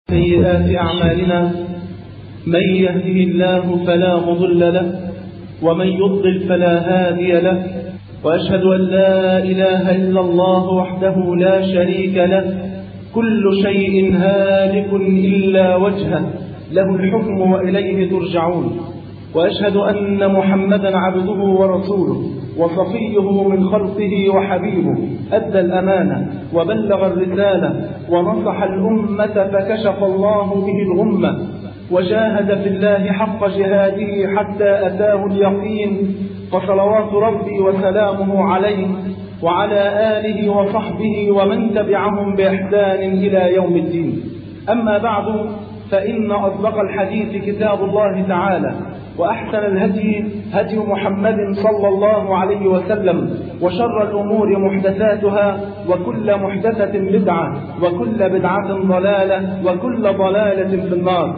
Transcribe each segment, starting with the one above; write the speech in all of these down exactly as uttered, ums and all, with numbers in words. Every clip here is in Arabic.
سيئات أعمالنا من يهده الله فلا مضل له ومن يضلل فلا هادي له، وأشهد أن لا إله إلا الله وحده لا شريك له، كل شيء هالك إلا وجهه، له الحكم وإليه ترجعون. وأشهد أن محمدا عبده ورسوله وصفيه من خلقه وحبيبه، أدى الأمانة وبلغ الرسالة ونصح الأمة فكشف الله به الغمة، وجاهد في الله حق جهاده حتى أتاه اليقين، فصلوات ربي وسلامه عليه وعلى آله وصحبه ومن تبعهم بإحسان إلى يوم الدين. أما بعد، فإن أصدق الحديث كتاب الله تعالى، وأحسن الهدي هدي محمد صلى الله عليه وسلم، وشر الأمور محدثاتها، وكل محدثة بدعة، وكل بدعة ضلالة، وكل ضلالة في النار.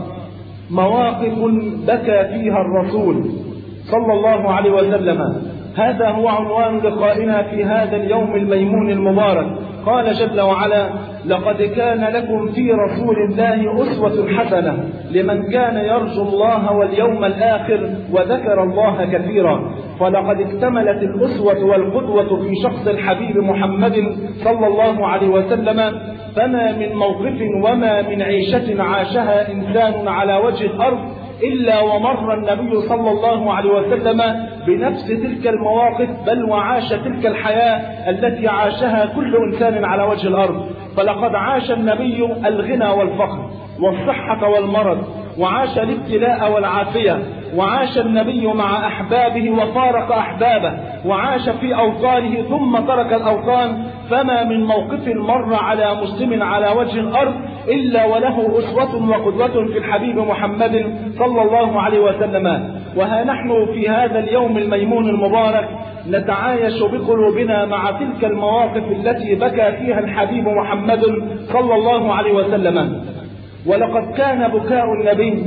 مواقف بكى فيها الرسول صلى الله عليه وسلم، هذا هو عنوان لقائنا في هذا اليوم الميمون المبارك. قال جل وعلا: لقد كان لكم في رسول الله أسوة حسنة لمن كان يرجو الله واليوم الآخر وذكر الله كثيرا. فلقد اكتملت الأسوة والقدوة في شخص الحبيب محمد صلى الله عليه وسلم، فما من موقف وما من عيشة عاشها إنسان على وجه الأرض إلا ومر النبي صلى الله عليه وسلم بنفس تلك المواقف، بل وعاش تلك الحياة التي عاشها كل إنسان على وجه الأرض. فلقد عاش النبي الغنى والفقر والصحة والمرض، وعاش الابتلاء والعافية، وعاش النبي مع أحبابه وفارق أحبابه، وعاش في أوطانه ثم ترك الأوطان. فما من موقف مر على مسلم على وجه الأرض إلا وله أسوة وقدوة في الحبيب محمد صلى الله عليه وسلم. وها نحن في هذا اليوم الميمون المبارك نتعايش بقلوبنا مع تلك المواقف التي بكى فيها الحبيب محمد صلى الله عليه وسلم. ولقد كان بكاء النبي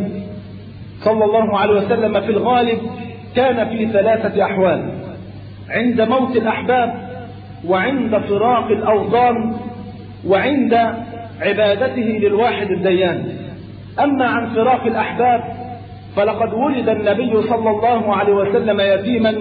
صلى الله عليه وسلم في الغالب كان في ثلاثة أحوال: عند موت الأحباب، وعند فراق الأوطان، وعند عبادته للواحد الديان. أما عن فراق الأحباب فلقد ولد النبي صلى الله عليه وسلم يتيما،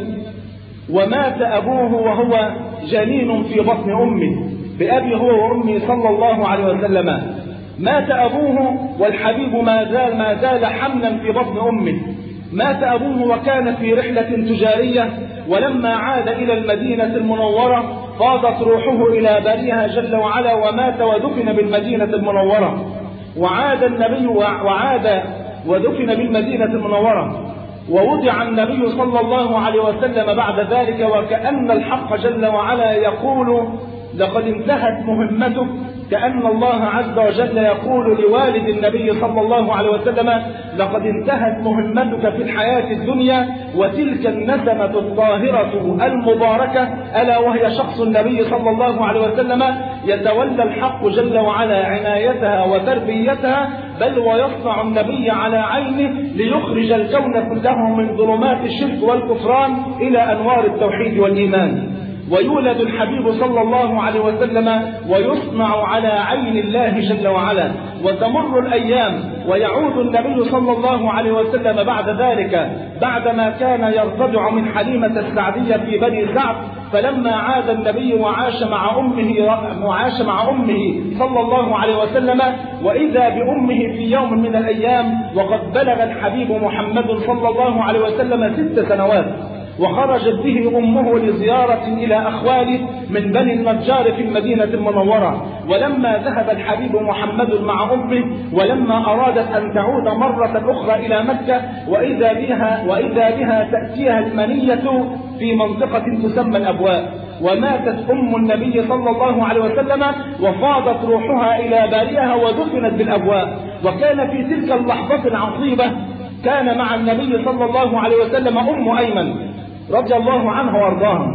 ومات أبوه وهو جنين في بطن أمه، بأبي هو وأمي صلى الله عليه وسلم. مات أبوه والحبيب ما زال ما زال حملا في بطن أمه. مات أبوه وكان في رحلة تجارية، ولما عاد إلى المدينة المنورة فاضت روحه إلى باريها جل وعلا، ومات ودفن بالمدينة المنورة. وعاد النبي وعاد ودفن بالمدينة المنورة، ووضع النبي صلى الله عليه وسلم بعد ذلك، وكأن الحق جل وعلا يقول: لقد انتهت مهمتك. كأن الله عز وجل يقول لوالد النبي صلى الله عليه وسلم: لقد انتهت مهمتك في الحياة الدنيا، وتلك النسمة الطاهرة المباركة ألا وهي شخص النبي صلى الله عليه وسلم يتولى الحق جل وعلا عنايتها وتربيتها، بل ويصنع النبي على عينه ليخرج الكون كله من ظلمات الشرك والكفران إلى أنوار التوحيد والإيمان. ويولد الحبيب صلى الله عليه وسلم ويصنع على عين الله جل وعلا. وتمر الأيام ويعود النبي صلى الله عليه وسلم بعد ذلك، بعدما كان يرتجع من حليمة السعدية في بني سعد. فلما عاد النبي وعاش مع أمه وعاش مع أمه صلى الله عليه وسلم، وإذا بأمه في يوم من الأيام وقد بلغ الحبيب محمد صلى الله عليه وسلم ست سنوات، وخرجت به أمه لزيارة إلى أخواله من بني النجار في المدينة المنورة. ولما ذهب الحبيب محمد مع أمه، ولما أرادت أن تعود مرة أخرى إلى مكة، وإذا بها, وإذا بها تأتيها المنية في منطقة تسمى الأبواء. وماتت أم النبي صلى الله عليه وسلم، وفاضت روحها إلى بارئها ودفنت بالأبواء. وكان في تلك اللحظة العصيبة كان مع النبي صلى الله عليه وسلم أم أيمن رضي الله عنه وارضاها.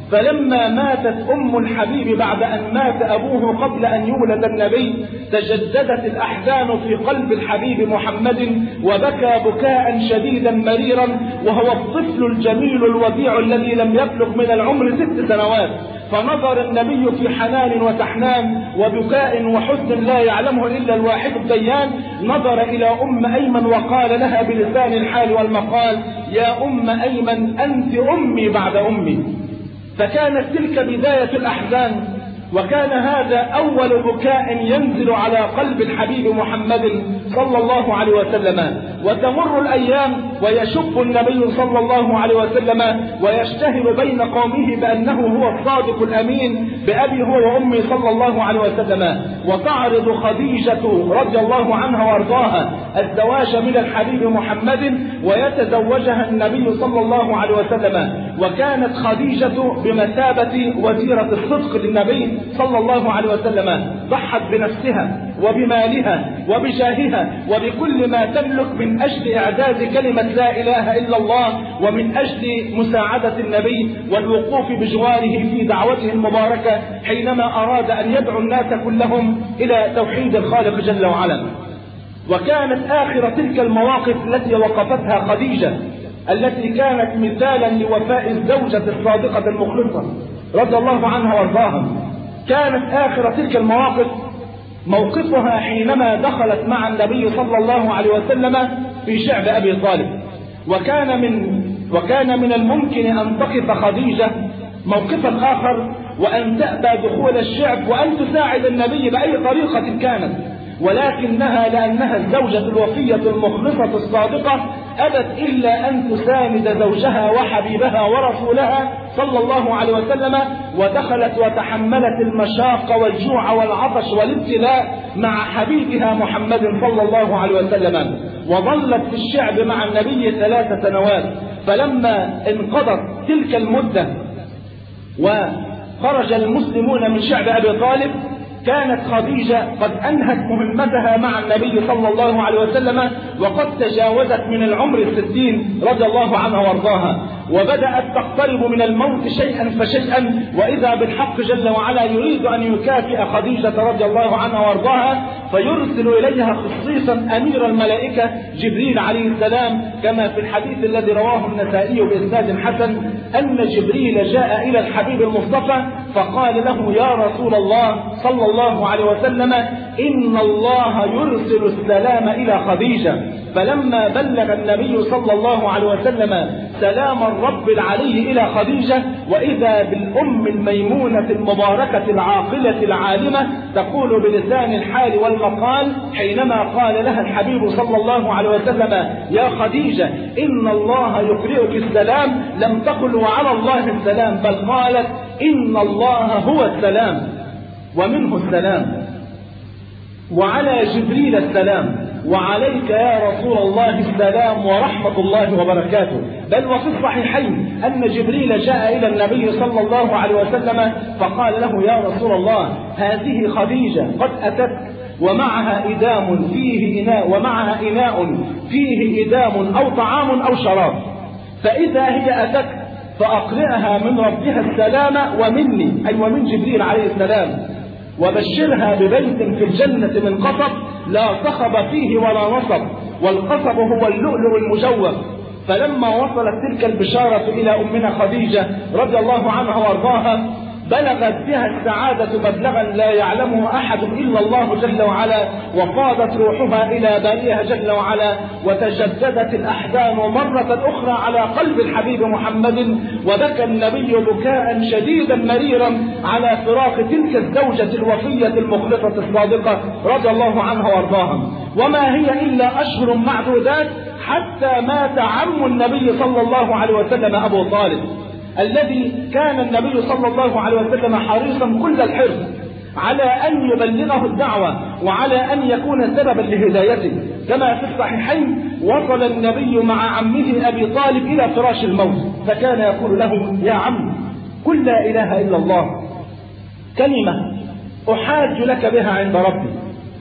فلما ماتت أم الحبيب بعد أن مات أبوه قبل أن يولد النبي تجددت الأحزان في قلب الحبيب محمد، وبكى بكاء شديدا مريرا وهو الطفل الجميل الوديع الذي لم يبلغ من العمر ست سنوات. فنظر النبي في حنان وتحنان وبكاء وحزن لا يعلمه إلا الواحد الديان، نظر إلى أم أيمن وقال لها بلسان الحال والمقال: يا أم أيمن أنت أمي بعد أمي. فكانت تلك بداية الأحزان، وكان هذا أول بكاء ينزل على قلب الحبيب محمد صلى الله عليه وسلم. وتمر الأيام ويشب النبي صلى الله عليه وسلم ويشتهر بين قومه بأنه هو الصادق الأمين بأبي هو وأمي صلى الله عليه وسلم. وتعرض خديجة رضي الله عنها وارضاها الزواج من الحبيب محمد ويتزوجها النبي صلى الله عليه وسلم. وكانت خديجة بمثابة وزيرة الصدق للنبي صلى الله عليه وسلم، ضحت بنفسها وبمالها وبجاهها وبكل ما تملك من أجل إعداد كلمة لا إله إلا الله، ومن أجل مساعدة النبي والوقوف بجواره في دعوته المباركة حينما أراد أن يدعو الناس كلهم إلى توحيد الخالق جل وعلا. وكانت آخر تلك المواقف التي وقفتها خديجة التي كانت مثالا لوفاء الزوجة الصادقة المخلصة رضي الله عنها وارضاها، كانت آخر تلك المواقف موقفها حينما دخلت مع النبي صلى الله عليه وسلم في شعب أبي طالب. وكان من وكان من الممكن أن تقف خديجة موقفا آخر وأن تأبى دخول الشعب وأن تساعد النبي بأي طريقة كانت، ولكنها لأنها الزوجة الوفية المخلصة الصادقة أبت إلا أن تساند زوجها وحبيبها ورسولها صلى الله عليه وسلم، ودخلت وتحملت المشاق والجوع والعطش والابتلاء مع حبيبها محمد صلى الله عليه وسلم. وظلت في الشعب مع النبي ثلاث سنوات. فلما انقضت تلك المدة وخرج المسلمون من شعب أبي طالب كانت خديجة قد أنهت مهمتها مع النبي صلى الله عليه وسلم وقد تجاوزت من العمر الستين رضي الله عنها وارضاها، وبدأت تقترب من الموت شيئا فشيئا، وإذا بالحق جل وعلا يريد أن يكافئ خديجة رضي الله عنها وارضاها فيرسل إليها خصيصا أمير الملائكة جبريل عليه السلام، كما في الحديث الذي رواه النسائي بإسناد حسن أن جبريل جاء إلى الحبيب المصطفى فقال له: يا رسول الله صلى الله عليه وسلم إن الله يرسل السلام إلى خديجة. فلما بلغ النبي صلى الله عليه وسلم سلام الرب العلي إلى خديجة وإذا بالأم الميمونة المباركة العاقلة العالمة تقول بلسان الحال والمقال حينما قال لها الحبيب صلى الله عليه وسلم: يا خديجة إن الله يقرئك السلام، لم تقل وعلى الله السلام، بل قالت إن الله هو السلام ومنه السلام وعلى جبريل السلام وعليك يا رسول الله السلام ورحمة الله وبركاته. بل وفي الصحيحين أن جبريل جاء إلى النبي صلى الله عليه وسلم فقال له: يا رسول الله هذه خديجة قد أتت ومعها إدام فيه إناء ومعها إناء فيه إدام أو طعام أو شراب، فإذا هي أتت فأقرئها من ربها السلام ومني، أي ومن جبريل عليه السلام، وبشرها ببيت في الجنة من قصب لا صخب فيه ولا نصب، والقصب هو اللؤلؤ المجوف. فلما وصلت تلك البشارة إلى أمنا خديجة رضي الله عنها وارضاها بلغت بها السعادة مبلغا لا يعلمه أحد إلا الله جل وعلا، وفاضت روحها إلى بارئها جل وعلا، وتجددت الأحزان مرة أخرى على قلب الحبيب محمد، وبكى النبي بكاء شديدا مريرا على فراق تلك الزوجة الوفية المخلصة الصادقة رضي الله عنها وارضاها. وما هي إلا أشهر معدودات حتى مات عم النبي صلى الله عليه وسلم أبو طالب، الذي كان النبي صلى الله عليه وسلم حريصا كل الحرص على أن يبلغه الدعوة وعلى أن يكون سببا لهدايته. كما في الصحيحين وصل النبي مع عمه أبي طالب إلى فراش الموت فكان يقول له: يا عم قل لا إله إلا الله كلمة أحاج لك بها عند ربي،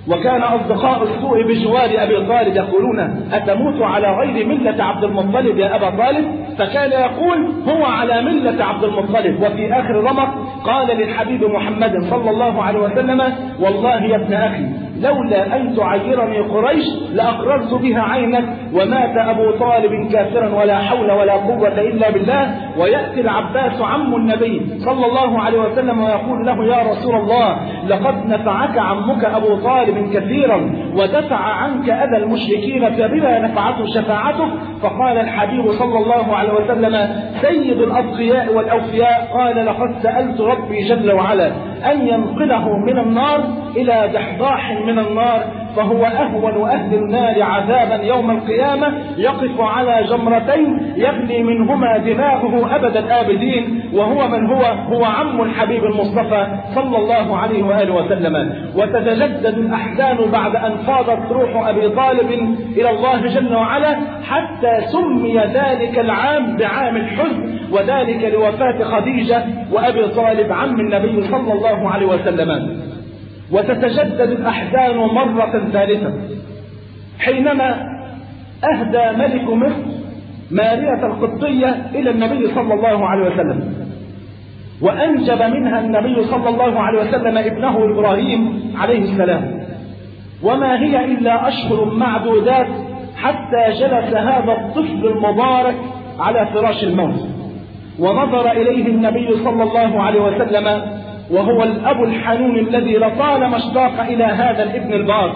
وكان أصدقاء السوء بجوار أبي طالب يقولون أتموت على غير ملة عبد المطلب يا أبا طالب؟ فكان يقول هو على ملة عبد المطلب. وفي آخر رمق قال للحبيب محمد صلى الله عليه وسلم والله يا ابن أخي لولا أن تعيرني قريش لأقررت بها عينك، ومات أبو طالب كافرا ولا حول ولا قوة إلا بالله. ويأتي العباس عم النبي صلى الله عليه وسلم ويقول له يا رسول الله لقد نفعك عمك أبو طالب كثيرا ودفع عنك أذى المشركين فبما نفعته شفاعته. فقال الحبيب صلى الله عليه وسلم سيد الأتقياء والأوفياء قال لقد سألت ربي جل وعلا أن ينقله من النار إلى دحضاح من النار، فهو أهون أهل النار عذابا يوم القيامة، يقف على جمرتين يغلي منهما دماغه أبد الآبدين، وهو من هو؟ هو عم الحبيب المصطفى صلى الله عليه وآله وسلم. وتتجدد الأحزان بعد أن فاضت روح أبي طالب إلى الله جل وعلا، حتى سمي ذلك العام بعام الحزن، وذلك لوفاة خديجة وأبي طالب عم النبي صلى الله عليه وسلم. وتتجدد الأحزان مرة ثالثة حينما أهدى ملك مصر مارية القبطية إلى النبي صلى الله عليه وسلم، وأنجب منها النبي صلى الله عليه وسلم ابنه إبراهيم عليه السلام. وما هي إلا أشهر معدودات حتى جلس هذا الطفل المبارك على فراش الموت، ونظر إليه النبي صلى الله عليه وسلم وهو الأب الحنون الذي لطالما اشتاق إلى هذا الابن البار.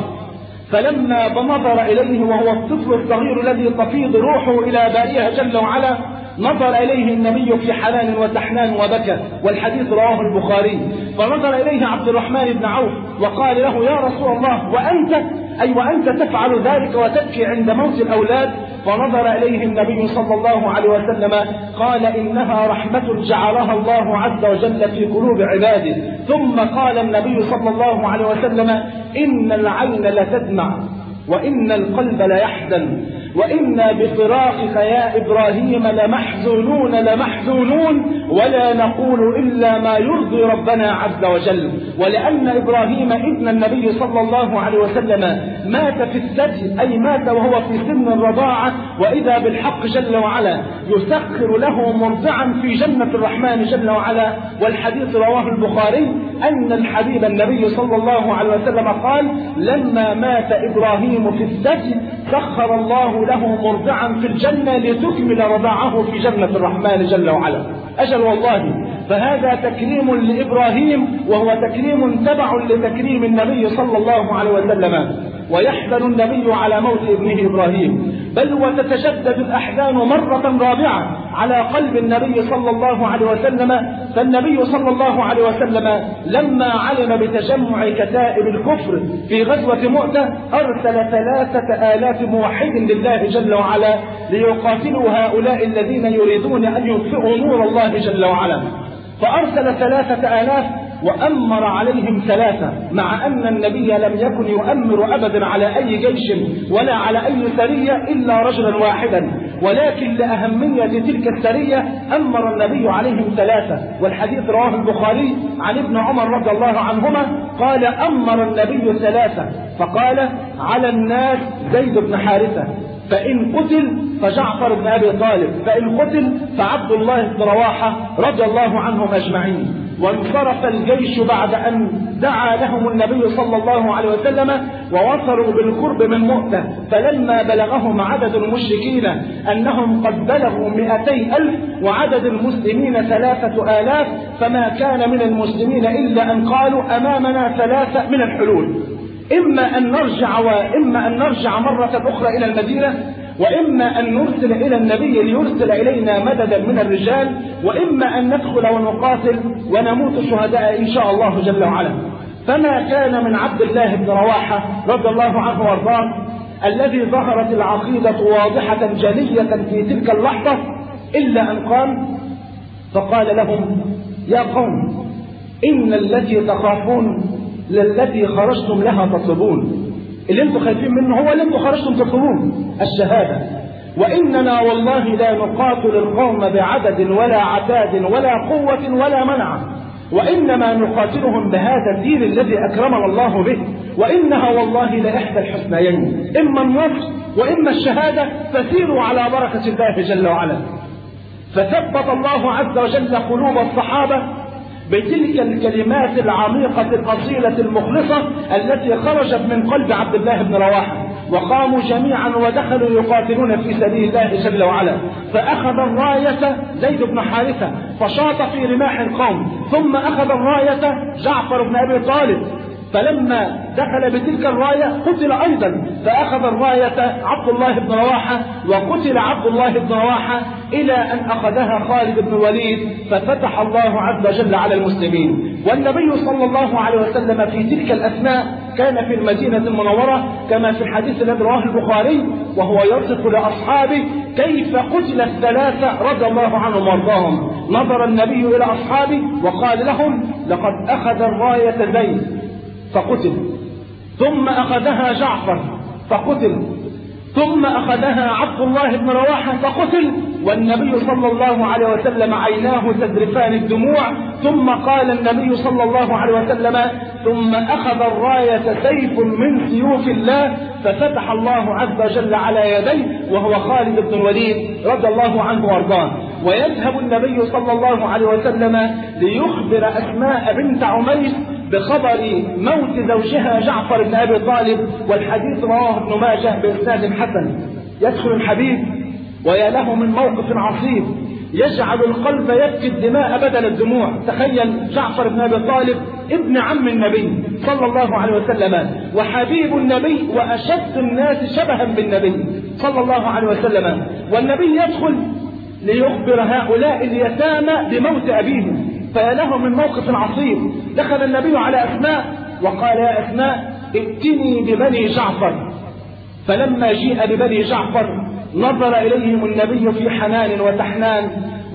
فلما نظر إليه وهو الطفل الصغير الذي تفيض روحه إلى بارئها جل وعلا، نظر إليه النبي في حنان وتحنان وبكى، والحديث رواه البخاري. فنظر إليه عبد الرحمن بن عوف وقال له يا رسول الله وأنت أي وأنت تفعل ذلك وتبكي عند موت الأولاد؟ فنظر إليه النبي صلى الله عليه وسلم قال إنها رحمة جعلها الله عز وجل في قلوب عباده. ثم قال النبي صلى الله عليه وسلم إن العين لتدمع وإن القلب ليحزن وإنا بفراقك يا إبراهيم لمحزونون لمحزونون ولا نقول إلا ما يرضي ربنا عز وجل. ولأن إبراهيم ابن النبي صلى الله عليه وسلم مات في الثدي، أي مات وهو في سن الرضاعة، وإذا بالحق جل وعلا يسخر له مرضعا في جنة الرحمن جل وعلا. والحديث رواه البخاري أن الحبيب النبي صلى الله عليه وسلم قال لما مات إبراهيم في الثدي سخر الله له مرضعا في الجنة لتكمل رضاعه في جنة الرحمن جل وعلا. أجل والله، فهذا تكريم لإبراهيم، وهو تكريم تبع لتكريم النبي صلى الله عليه وسلم. ويحزن النبي على موت ابنه إبراهيم، بل وتتشدد الأحزان مرة رابعة على قلب النبي صلى الله عليه وسلم. فالنبي صلى الله عليه وسلم لما علم بتجمع كتائب الكفر في غزوة مؤتة أرسل ثلاثة آلاف موحد لله جل وعلا ليقاتلوا هؤلاء الذين يريدون أن يطفئوا نور الله جل وعلا. فأرسل ثلاثة آلاف وأمر عليهم ثلاثة، مع أن النبي لم يكن يؤمر أبدا على أي جيش ولا على أي سرية إلا رجلا واحدا، ولكن لأهمية تلك السرية أمر النبي عليهم ثلاثة. والحديث رواه البخاري عن ابن عمر رضي الله عنهما قال أمر النبي ثلاثة، فقال على الناس زيد بن حارثة، فإن قتل فجعفر بن أبي طالب، فإن قتل فعبد الله بن رواحة رضي الله عنهم أجمعين. وانصرف الجيش بعد أن دعا لهم النبي صلى الله عليه وسلم ووصلوا بالقرب من مؤتة. فلما بلغهم عدد المشركين أنهم قد بلغوا مئتي ألف وعدد المسلمين ثلاثة آلاف، فما كان من المسلمين إلا أن قالوا أمامنا ثلاثة من الحلول، إما أن نرجع وإما أن نرجع مرة أخرى إلى المدينة، وإما أن نرسل إلى النبي ليرسل إلينا مددا من الرجال، وإما أن ندخل ونقاتل ونموت شهداء إن شاء الله جل وعلا. فما كان من عبد الله بن رواحة رضي الله عنه وارضاه الذي ظهرت العقيدة واضحة جلية في تلك اللحظة إلا أن قام فقال لهم يا قوم إن التي تخافون للتي خرجتم لها تطلبون، اللي انتم خايفين منه هو اللي انتم خرجتم تطلبون الشهادة، وإننا والله لا نقاتل القوم بعدد ولا عتاد ولا قوة ولا منع، وإنما نقاتلهم بهذا الدين الذي أكرمنا الله به، وإنها والله لإحدى الحسنيين، إما النصر وإما الشهادة، فسيروا على بركة الله جل وعلا. فثبت الله عز وجل قلوب الصحابة بتلك الكلمات العميقة الأصيلة المخلصة التي خرجت من قلب عبد الله بن رواحة، وقاموا جميعا ودخلوا يقاتلون في سبيل الله جل وعلا. فأخذ الراية زيد بن حارثة فشاط في رماح القوم، ثم أخذ الراية جعفر بن أبي طالب، فلما دخل بتلك الراية قتل أيضا، فأخذ الراية عبد الله بن رواحة وقتل عبد الله بن رواحة إلى أن أخذها خالد بن الوليد، ففتح الله عز وجل على المسلمين. والنبي صلى الله عليه وسلم في تلك الأثناء كان في المدينة المنورة كما في الحديث الذي رواه البخاري، وهو يصف لأصحابه كيف قتل الثلاثة رضي الله عنهم وارضاهم. نظر النبي إلى أصحابه وقال لهم: لقد أخذ الراية زيد فقتل، ثم أخذها جعفر فقتل، ثم أخذها عبد الله بن رواحة فقتل. والنبي صلى الله عليه وسلم عيناه تذرفان الدموع، ثم قال النبي صلى الله عليه وسلم: ثم أخذ الراية سيف من سيوف الله، ففتح الله عز وجل على يديه وهو خالد بن الوليد رضي الله عنه وارضاه. ويذهب النبي صلى الله عليه وسلم ليخبر أسماء بنت عميس بخبر موت زوجها جعفر بن أبي طالب، والحديث رواه ابن ماجه بإسناد حسن. يدخل الحبيب ويا له من موقف عصيب يجعل القلب يبكي الدماء بدل الدموع. تخيل جعفر بن أبي طالب ابن عم النبي صلى الله عليه وسلم وحبيب النبي وأشد الناس شبها بالنبي صلى الله عليه وسلم، والنبي يدخل ليخبر هؤلاء اليتامى بموت أبيهم، فيا له من موقف عصيب. دخل النبي على أسماء وقال: يا أسماء ائتني ببني جعفر. فلما جيء ببني جعفر نظر إليهم النبي في حنان وتحنان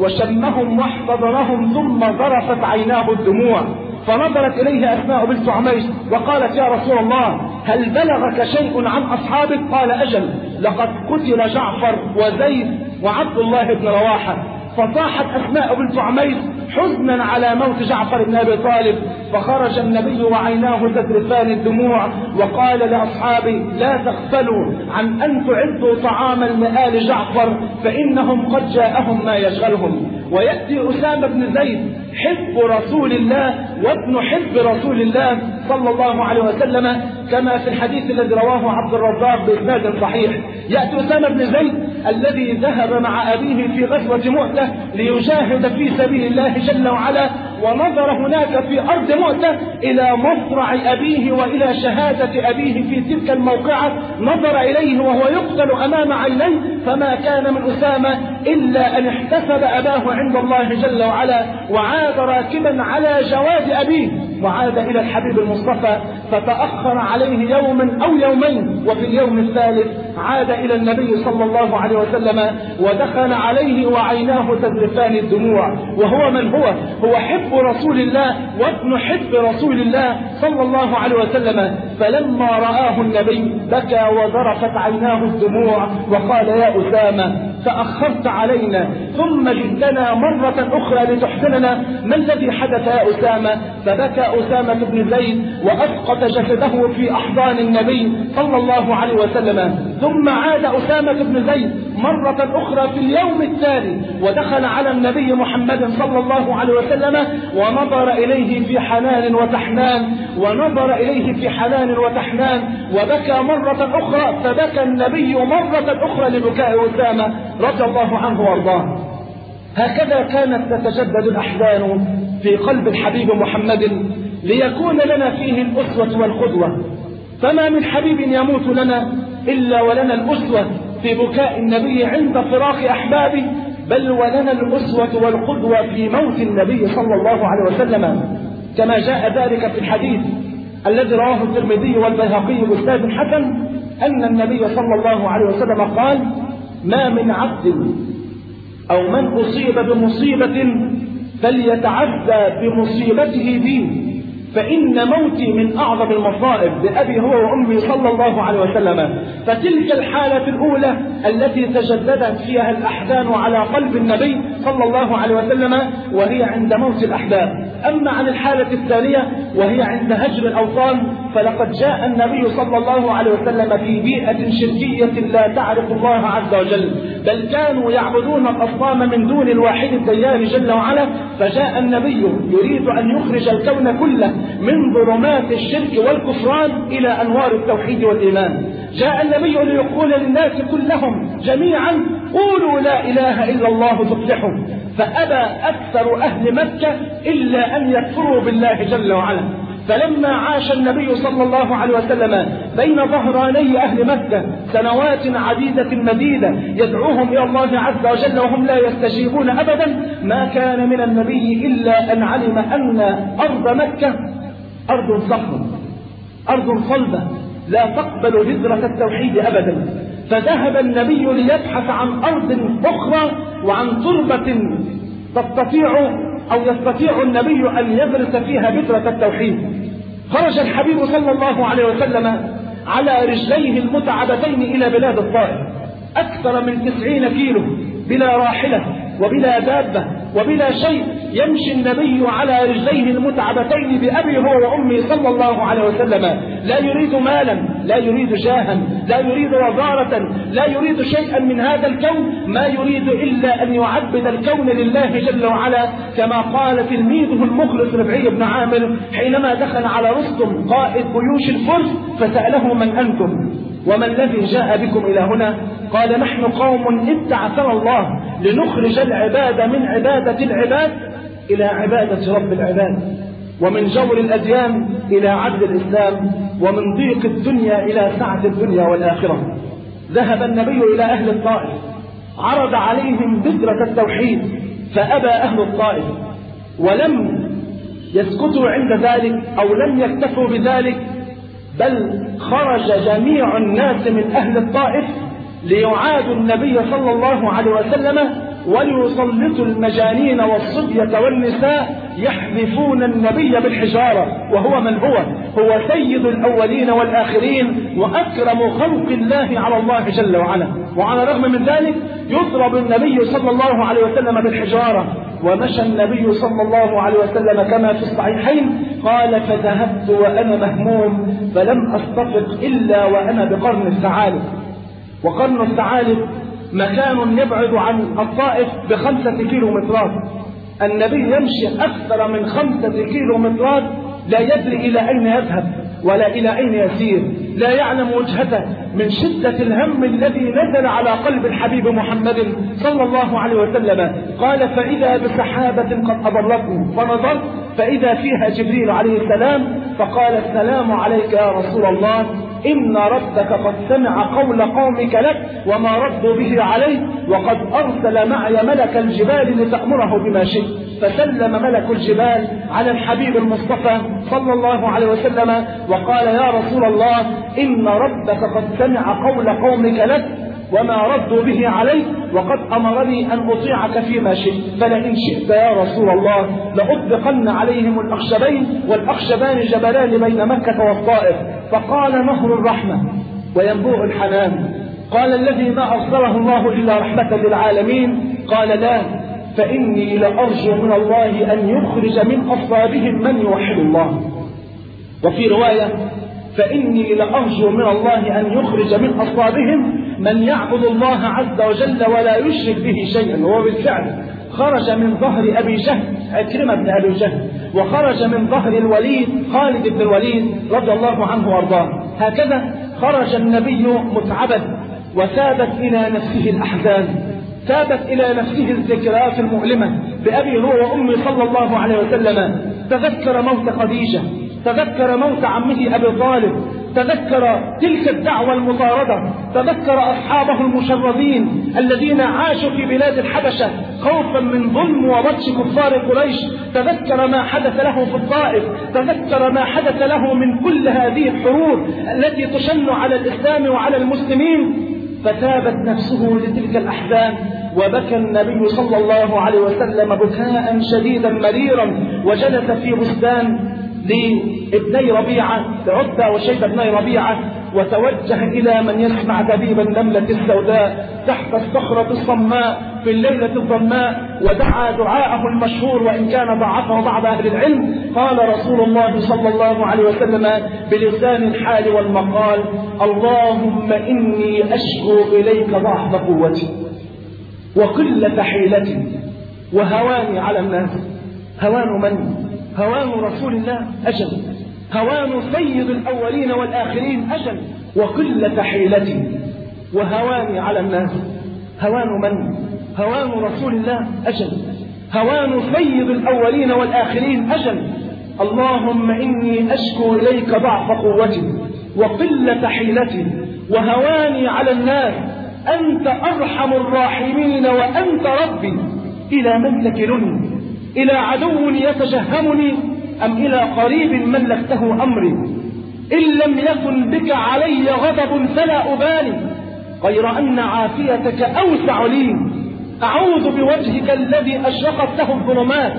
وشمهم واحتضنهم، ثم ذرفت عيناه الدموع، فنظرت إليه أسماء بنت عميس وقالت: يا رسول الله هل بلغك شيء عن أصحابك؟ قال: أجل، لقد قتل جعفر وزيد وعبد الله بن رواحة. فصاحت أسماء بنت عميس حزنا على موت جعفر بن أبي طالب، فخرج النبي وعيناه تذرفان الدموع وقال لأصحابه: لا تغفلوا عن أن تعدوا طعاما لآل جعفر فإنهم قد جاءهم ما يشغلهم. ويأتي أسامة بن زيد حب رسول الله وابن حب رسول الله صلى الله عليه وسلم كما في الحديث الذي رواه عبد الرزاق بإسناد صحيح. يأتي أسامة بن زيد الذي ذهب مع أبيه في غزوة مؤتة ليجاهد في سبيل الله جل وعلا، ونظر هناك في أرض مؤتة إلى مصرع أبيه وإلى شهادة أبيه في تلك الموقعة، نظر إليه وهو يقتل أمام عينيه، فما كان من أسامة إلا أن احتسب أباه عند الله جل وعلا، وعاد راكبا على جواد أبيه وعاد إلى الحبيب المصطفى، فتأخر عليه يوما أو يومين، وفي اليوم الثالث عاد إلى النبي صلى الله عليه وسلم ودخل عليه وعيناه تذرفان الدموع. وهو من هو؟ هو حب رسول الله وابن حب رسول الله صلى الله عليه وسلم. فلما رآه النبي بكى وذرفت عيناه الدموع وقال: يا أسامة تأخرت علينا ثم جئتنا مرة أخرى لتحسننا، ما الذي حدث يا أسامة؟ فبكى أسامة بن زيد وأسقط جسده في أحضان النبي صلى الله عليه وسلم. ثم عاد أسامة بن زيد مرة أخرى في اليوم التالي ودخل على النبي محمد صلى الله عليه وسلم ونظر إليه في حنان وتحنان ونظر إليه في حنان وتحنان وبكى مرة أخرى، فبكى النبي مرة أخرى لبكاء أسامة رضي الله عنه وارضاه. هكذا كانت تتجدد الأحزان في قلب الحبيب محمد ليكون لنا فيه الأسوة والقدوة. فما من حبيب يموت لنا إلا ولنا الأسوة في بكاء النبي عند فراق أحبابه، بل ولنا الأسوة والقدوة في موت النبي صلى الله عليه وسلم، كما جاء ذلك في الحديث الذي رواه الترمذي والبيهقي بإسناد حسن أن النبي صلى الله عليه وسلم قال: ما من عبد أو من أصيب بمصيبة فليتعزى بمصيبته بي، فإن موتي من أعظم المصائب بأبي هو وأمي صلى الله عليه وسلم. فتلك الحالة الأولى التي تجددت فيها الأحزان على قلب النبي صلى الله عليه وسلم وهي عند موت الأحباب. أما عن الحالة الثانية وهي عند هجر الأوطان، فلقد جاء النبي صلى الله عليه وسلم في بيئة شركية لا تعرف الله عز وجل، بل كانوا يعبدون الأصنام من دون الواحد الديان جل وعلا. فجاء النبي يريد أن يخرج الكون كله من ظلمات الشرك والكفران إلى أنوار التوحيد والإيمان. جاء النبي ليقول للناس كلهم جميعا قولوا لا إله إلا الله تفلحوا، فأبى أكثر أهل مكة إلا أن يكفروا بالله جل وعلا. فلما عاش النبي صلى الله عليه وسلم بين ظهراني أهل مكة سنوات عديدة مديدة يدعوهم إلى الله عز وجل وهم لا يستجيبون أبدا، ما كان من النبي إلا أن علم أن أرض مكة أرض صخرة، أرض صلبة لا تقبل هجرة التوحيد أبدا. فذهب النبي ليبحث عن أرض أخرى وعن تربة تستطيع أو يستطيع النبي أن يغرس فيها بذرة التوحيد. خرج الحبيب صلى الله عليه وسلم على رجليه المتعبتين إلى بلاد الطائف، أكثر من تسعين كيلو بلا راحلة وبلا دابة وبلا شيء، يمشي النبي على رجليه المتعبتين بأبي هو وأمي صلى الله عليه وسلم، لا يريد مالا، لا يريد جاها، لا يريد وزارة، لا يريد شيئا من هذا الكون، ما يريد إلا أن يعبد الكون لله جل وعلا، كما قال تلميذه المخلص ربعي بن عامر حينما دخل على رستم قائد جيوش الفرس فسأله من أنتم وما الذي جاء بكم إلى هنا؟ قال نحن قوم ابتعثنا الله لنخرج العباد من عبادة العباد إلى عبادة رب العباد، ومن جور الأديان إلى عدل الإسلام، ومن ضيق الدنيا إلى سعة الدنيا والآخرة. ذهب النبي إلى أهل الطائف عرض عليهم بذرة التوحيد فأبى أهل الطائف، ولم يسكتوا عند ذلك أو لم يكتفوا بذلك، بل خرج جميع الناس من أهل الطائف ليعادوا النبي صلى الله عليه وسلم وليسلطوا المجانين والصبية والنساء يحذفون النبي بالحجارة، وهو من هو؟ هو سيد الأولين والآخرين وأكرم خلق الله على الله جل وعلا، وعلى الرغم من ذلك يضرب النبي صلى الله عليه وسلم بالحجارة. ومشى النبي صلى الله عليه وسلم كما في الصحيحين قال فذهبت وأنا مهموم فلم أستفق إلا وأنا بقرن الثعالب. وقرن الثعالب مكان يبعد عن الطائف بخمسة كيلو مترات، النبي يمشي أكثر من خمسة كيلو مترات لا يدري إلى أين يذهب ولا إلى أين يسير، لا يعلم وجهته من شدة الهم الذي نزل على قلب الحبيب محمد صلى الله عليه وسلم. قال فإذا بسحابة قد أضلتني فنظرت فإذا فيها جبريل عليه السلام فقال السلام عليك يا رسول الله، إن ربك قد سمع قول قومك لك وما ردوا به عليه، وقد أرسل معي ملك الجبال لتأمره بما شئت. فسلم ملك الجبال على الحبيب المصطفى صلى الله عليه وسلم وقال يا رسول الله إن ربك قد سمع قول قومك لك وما ردوا به عليه، وقد أمرني أن أطيعك فيما شئت، فلئن شئت يا رسول الله لأطبقن عليهم الأخشبين، والأخشبان جبلان بين مكة والطائف. فقال نهر الرحمة وينبوع الحنان. قال الذي ما أرسله الله إلا رحمة للعالمين. قال لا، فإني لأرجو من الله أن يخرج من أصلابهم من يوحد الله. وفي رواية فإني لأرجو من الله أن يخرج من أصلابهم من يعبد الله عز وجل ولا يشرك به شيئا. وهو بالفعل خرج من ظهر أبي جهل عكرمة بن أبي جهل، وخرج من ظهر الوليد خالد بن الوليد رضي الله عنه وارضاه. هكذا خرج النبي متعبد، وثابت إلى نفسه الأحزان، ثابت إلى نفسه الذكريات المؤلمة بأبي هو وأمي صلى الله عليه وسلم. تذكر موت خديجة، تذكر موت عمه أبي طالب، تذكر تلك الدعوة المطاردة، تذكر أصحابه المشردين الذين عاشوا في بلاد الحبشة خوفا من ظلم وبطش كفار قريش، تذكر ما حدث له في الطائف، تذكر ما حدث له من كل هذه الحروب التي تشن على الإسلام وعلى المسلمين، فثابت نفسه لتلك الأحزان. وبكى النبي صلى الله عليه وسلم بكاء شديدا مريرا، وجلس في بستان لابني ربيعة عتبة وشيبة بني ربيعة، وتوجه إلى من يسمع دبيب النملة السوداء تحت الصخرة الصماء في الليلة الظلماء ودعا دعاءه المشهور وإن كان ضعفه بعض أهل العلم. قال رسول الله صلى الله عليه وسلم بلسان الحال والمقال: اللهم إني أشكو إليك ضعف قوتي وقلة حيلتي وهواني على الناس. هوان من؟ هوان رسول الله أجل، هوان سيد الأولين والآخرين أجل، وقلة حيلتي وهواني على الناس. هوان من؟ هوان رسول الله أجل، هوان سيد الأولين والآخرين أجل. اللهم إني أشكو إليك ضعف قوتي وقلة حيلتي وهواني على الناس. أنت أرحم الراحمين وأنت ربي. إلى من تكلني؟ إلى عدو يتجهمني أم إلى قريب ملكته أمري؟ إن لم يكن بك علي غضب فلا أبالي، غير أن عافيتك أوسع لي. أعوذ بوجهك الذي أشرقت له الظلمات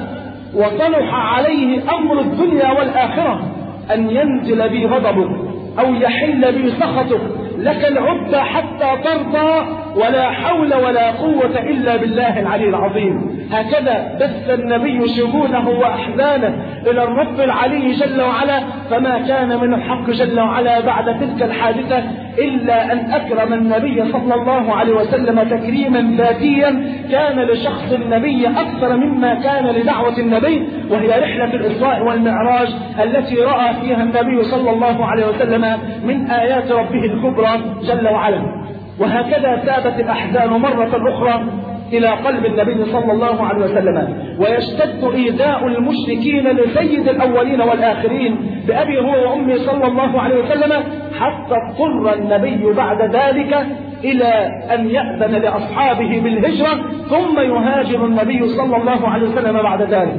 وصلح عليه أمر الدنيا والآخرة أن ينزل بي غضبك أو يحل بي سخطك. لك العدى حتى ترضى، ولا حول ولا قوة إلا بالله العلي العظيم. هكذا بث النبي شموله وأحزانه إلى الرب العلي جل وعلا، فما كان من الحق جل وعلا بعد تلك الحادثة إلا أن أكرم النبي صلى الله عليه وسلم تكريما ذاتيا كان لشخص النبي أكثر مما كان لدعوة النبي، وهي رحلة الإسراء والمعراج التي رأى فيها النبي صلى الله عليه وسلم من آيات ربه الكبرى جل وعلا. وهكذا ثابت الأحزان مرة أخرى إلى قلب النبي صلى الله عليه وسلم، ويشتد إيذاء المشركين لسيد الأولين والآخرين بأبي هو وأمي صلى الله عليه وسلم، حتى اضطر النبي بعد ذلك إلى أن يأذن لأصحابه بالهجرة، ثم يهاجر النبي صلى الله عليه وسلم بعد ذلك.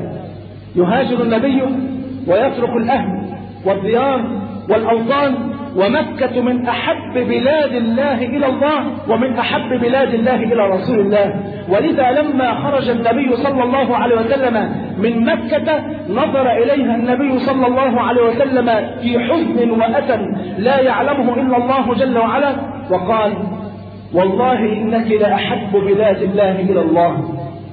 يهاجر النبي ويترك الأهل والديار والأوطان، ومكة من أحب بلاد الله إلى الله ومن أحب بلاد الله إلى رسول الله. ولذا لما خرج النبي صلى الله عليه وسلم من مكة نظر إليها النبي صلى الله عليه وسلم في حزن وأسى لا يعلمه إلا الله جل وعلا، وقال: والله إنك لأحب بلاد الله إلى الله،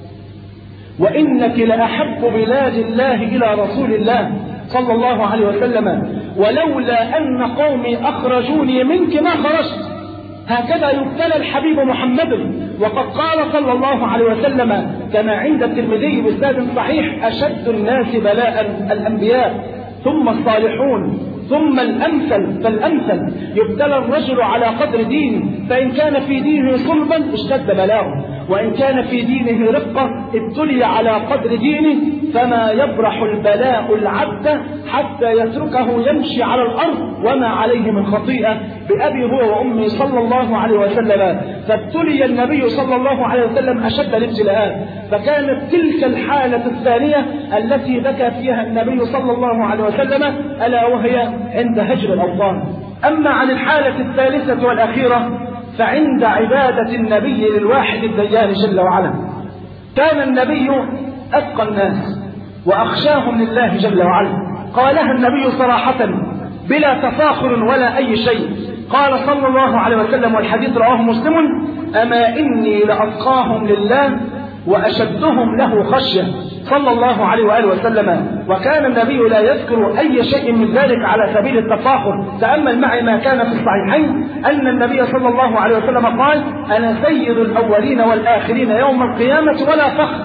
وإنك لأحب بلاد الله إلى رسول الله صلى الله عليه وسلم، ولولا أن قومي أخرجوني منك ما خرجت. هكذا يبتلى الحبيب محمد. وقد قال صلى الله عليه وسلم كما عند الترمذي بإسناد صحيح: أشد الناس بلاء الأنبياء ثم الصالحون ثم الأمثل فالأمثل. يبتلى الرجل على قدر دينه، فإن كان في دينه صلبا اشتد بلاؤه، وإن كان في دينه رقة ابتلي على قدر دينه. فما يبرح البلاء العبد حتى يتركه يمشي على الأرض وما عليه من خطيئة. بأبي هو وأمي صلى الله عليه وسلم فابتلي النبي صلى الله عليه وسلم أشد الابتلاءات، فكانت تلك الحالة الثانية التي بكى فيها النبي صلى الله عليه وسلم، ألا وهي عند هجر الأوطان. أما عن الحالة الثالثة والأخيرة فعند عبادة النبي للواحد الديان جل وعلا. كان النبي أتقى الناس وأخشاهم لله جل وعلا. قالها النبي صراحة بلا تفاخر ولا أي شيء. قال صلى الله عليه وسلم، والحديث رواه مسلم: أما إني لأتقاهم لله وأشدهم له خشية، صلى الله عليه وآله وسلم. وكان النبي لا يذكر أي شيء من ذلك على سبيل التفاخر. تأمل معي ما كان في الصحيحين أن النبي صلى الله عليه وسلم قال: أنا سيد الأولين والآخرين يوم القيامة ولا فخر،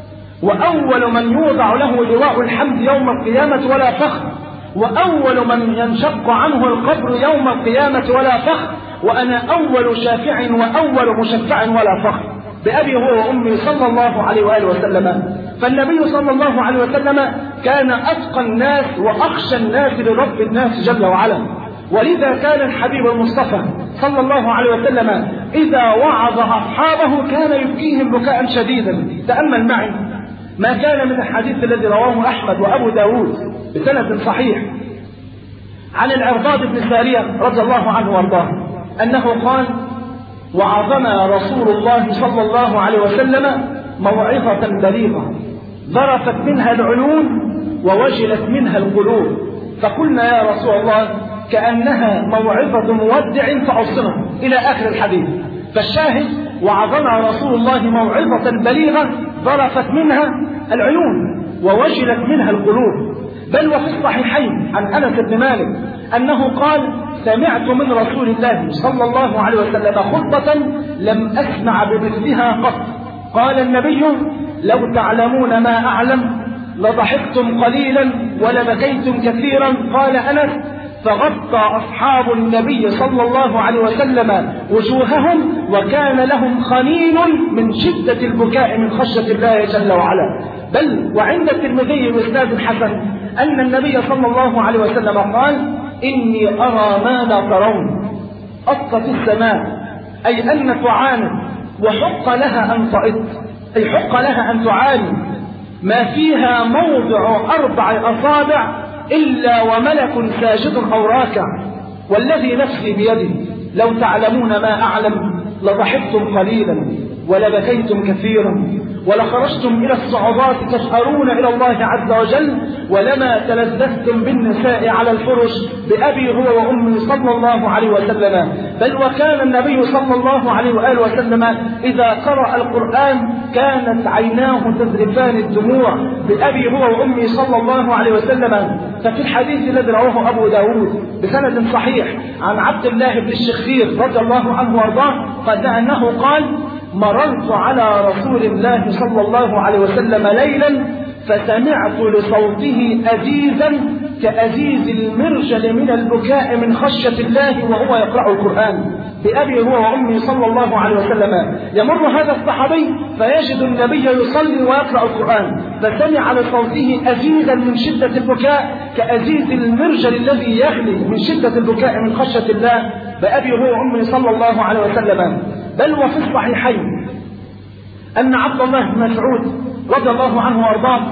وأول من يوضع له لواء الحمد يوم القيامة ولا فخر، وأول من ينشق عنه القبر يوم القيامة ولا فخر، وأنا أول شافع وأول مشفع ولا فخر. بأبي هو وأمي صلى الله عليه وآله وسلم. فالنبي صلى الله عليه وسلم كان أتقى الناس وأخشى الناس لرب الناس جل وعلا. ولذا كان الحبيب المصطفى صلى الله عليه وسلم إذا وعظ أصحابه كان يبكيهم بكاء شديدا. تأمل معي ما كان من الحديث الذي رواه أحمد وأبو داود بسند صحيح عن العرباض بن سارية رضي الله عنه وارضاه أنه قال: وعظنا رسول الله صلى الله عليه وسلم موعظة بليغة ذرفت منها العيون ووجلت منها القلوب، فقلنا يا رسول الله كأنها موعظة مودع فأوصنا، إلى آخر الحديث. فالشاهد وعظنا رسول الله موعظة بليغة ظرفت منها العيون ووجلت منها القلوب. بل وفي الصحيحين عن أنس بن مالك أنه قال: سمعت من رسول الله صلى الله عليه وسلم خطبة لم أسمع بمثلها قط. قال النبي: لو تعلمون ما أعلم لضحكتم قليلا ولبكيتم كثيرا. قال أنس: فغطى أصحاب النبي صلى الله عليه وسلم وجوههم وكان لهم خنين من شدة البكاء من خشية الله جل وعلا. بل وعند الترمذي بإسناد حسن أن النبي صلى الله عليه وسلم قال: إني أرى ما لا ترون. أطت السماء، أي أن تعاني، وحق لها أن تئط، أي حق لها أن تعاني، ما فيها موضع أربع أصابع إلا وملك ساجد أو راكع. والذي نفسي بيده لو تعلمون ما أعلم لضحكتم قليلا ولبكيتم كثيرا ولخرجتم إلى الصعوبات تشهرون إلى الله عز وجل ولما تلذذتم بالنساء على الفرش بأبي هو وأمي صلى الله عليه وسلم. بل وكان النبي صلى الله عليه وآله وسلم إذا قرأ القرآن كانت عيناه تذرفان الدموع بأبي هو وأمي صلى الله عليه وسلم. ففي الحديث الذي رواه أبو داود بسند صحيح عن عبد الله بن الشخير رضي الله عنه وارضاه قد أنه قال: مررت على رسول الله صلى الله عليه وسلم ليلا فسمعت لصوته أزيزا كأزيز المرجل من البكاء من خشية الله وهو يقرأ القرآن بأبي هو وأمي صلى الله عليه وسلم. يمر هذا الصحابي فيجد النبي يصلي ويقرأ القرآن فسمع لصوته أزيزا من شدة البكاء كأزيز المرجل الذي يغلي من شدة البكاء من خشية الله بأبي هو وأمي صلى الله عليه وسلم. بل وفي الصحيحين أن عبد الله بن مسعود رضي الله عنه وارضاه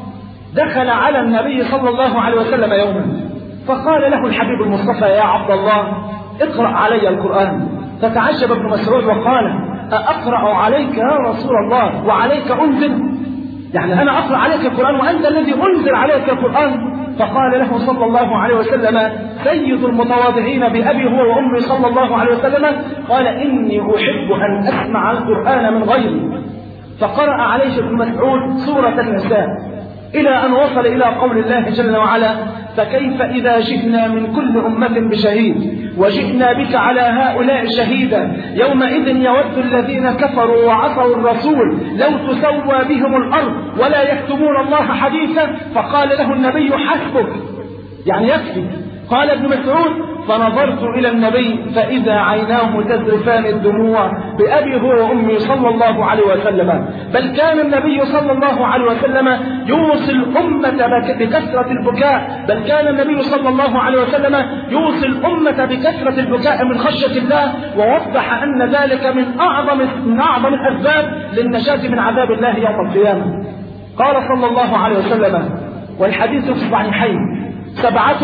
دخل على النبي صلى الله عليه وسلم يوما فقال له الحبيب المصطفى: يا عبد الله اقرأ علي القرآن. فتعجب ابن مسعود وقال: أقرأ عليك يا رسول الله وعليك أنزل؟ يعني أنا أقرأ عليك القرآن وأنت الذي أنزل عليك القرآن؟ فقال له صلى الله عليه وسلم سيد المتواضعين بأبي هو وأمي صلى الله عليه وسلم قال: إني أحب أن أسمع القرآن من غيري. فقرأ عليه ابن مسعود سورة النساء إلى أن وصل إلى قول الله جل وعلا: فكيف إذا جئنا من كل أمة بشهيد وجئنا بك على هؤلاء شهيدا يومئذ يود الذين كفروا وعصوا الرسول لو تسوى بهم الأرض ولا يكتمون الله حديثا. فقال له النبي: حسبك، يعني يكفي. قال ابن مسعود: فنظرت إلى النبي فإذا عيناه تذرفان الدموع بأبي هو وأمي صلى الله عليه وسلم. بل كان النبي صلى الله عليه وسلم يوصي الأمة بكثرة البكاء بل كان النبي صلى الله عليه وسلم يوصي الأمة بكثرة البكاء من خشية الله، ووضح أن ذلك من أعظم من أعظم الأسباب للنجاة من عذاب الله يوم القيامة. قال صلى الله عليه وسلم والحديث في الصحيحين: سبعة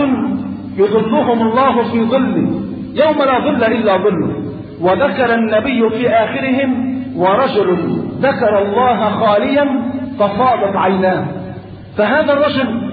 يظلهم الله في ظله يوم لا ظل إلا ظله. وذكر النبي في آخرهم: ورجل ذكر الله خاليا ففاضت عيناه. فهذا الرجل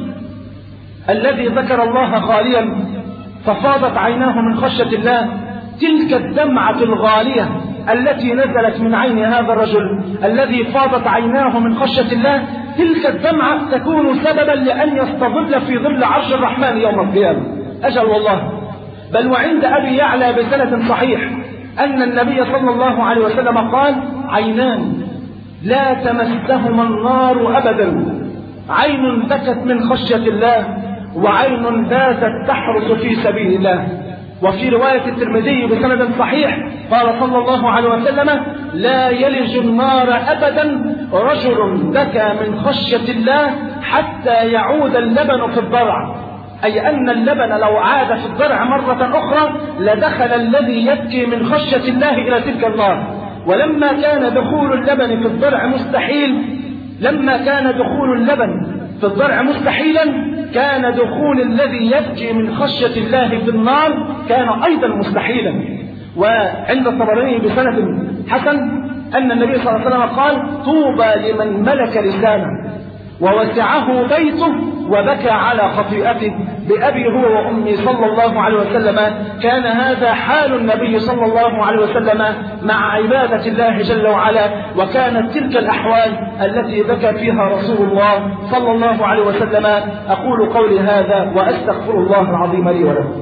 الذي ذكر الله خاليا ففاضت عيناه من خشية الله، تلك الدمعة الغالية التي نزلت من عين هذا الرجل الذي فاضت عيناه من خشية الله، تلك الدمعة تكون سببا لأن يستظل في ظل عرش الرحمن يوم القيامة. أجل والله. بل وعند أبي يعلى بسند صحيح أن النبي صلى الله عليه وسلم قال: عينان لا تمسهما النار أبدا، عين بكت من خشية الله وعين باتت تحرس في سبيل الله. وفي رواية الترمذي بسند صحيح قال صلى الله عليه وسلم: لا يلج النار أبدا رجل بكى من خشية الله حتى يعود اللبن في الضرع، أي أن اللبن لو عاد في الضرع مرة أخرى لدخل الذي يبكي من خشية الله إلى تلك النار. ولما كان دخول اللبن في الضرع مستحيل لما كان دخول اللبن في الضرع مستحيلا كان دخول الذي يبكي من خشية الله في النار كان أيضا مستحيلا. وعند الطبراني بسند حسن أن النبي صلى الله عليه وسلم قال: طوبى لمن ملك لسانه ووسعه بيته وبكى على خطيئته بأبي هو وأمي صلى الله عليه وسلم. كان هذا حال النبي صلى الله عليه وسلم مع عبادة الله جل وعلا، وكانت تلك الأحوال التي بكى فيها رسول الله صلى الله عليه وسلم. أقول قولي هذا وأستغفر الله العظيم لي ولكم.